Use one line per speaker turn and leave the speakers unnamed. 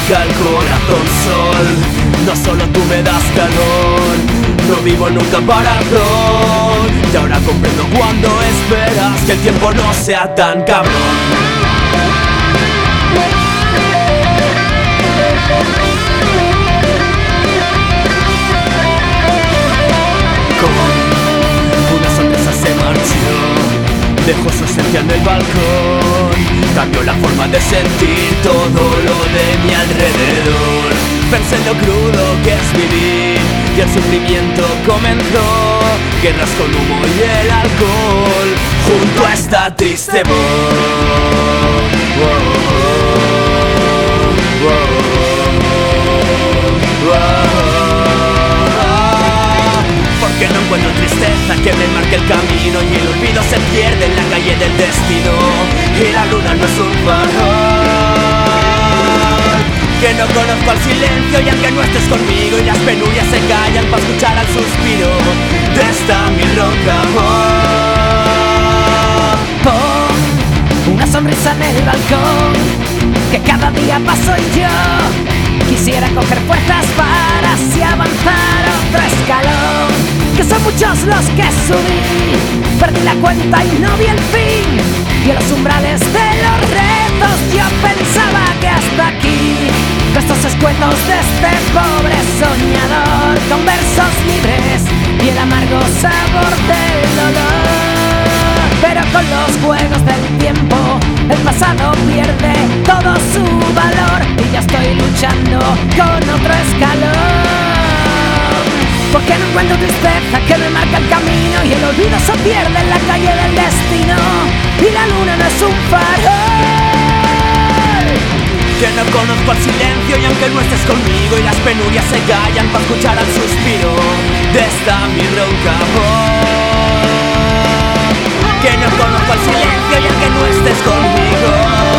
marca el corazón sol. No solo tú me das calor, no vivo nunca parador. Y ahora comprendo cuando esperas que el tiempo no sea tan cabrón. Dejó su esencia en el balcón, cambió la forma de sentir todo lo de mi alrededor. Pensé en lo crudo que es vivir y el sufrimiento comenzó. Guerras con humo y el alcohol junto a esta triste voz. Porque no encuentro tristeza que me marque el camino y el olvido se pierde en la calle del destino. Y la luna no es un farol, que no conozco al silencio y aunque no estés conmigo y las penurias se callan para escuchar al suspiro de esta mi ronca voz.
Una sonrisa en el balcón, que cada día paso y yo quisiera coger fuerzas para así avanzar otro escalón. Que son muchos los que subí, perdí la cuenta y no vi el fin. Y en los umbrales de los retos yo pensaba que hasta aquí. Restos escuetos de este pobre soñador, con versos libres y el amargo sabor del dolor. Pero con los juegos del tiempo el pasado pierde todo su valor y ya estoy luchando con otro escalón. Porque no encuentro tristeza que me marca el camino y el olvido se pierde en la calle del destino. Y la luna no es un farol,
que no conozco al silencio y aunque no estés conmigo y las penurias se callan para escuchar al suspiro de esta mi ronca voz. Que no conozco al silencio y aunque no estés conmigo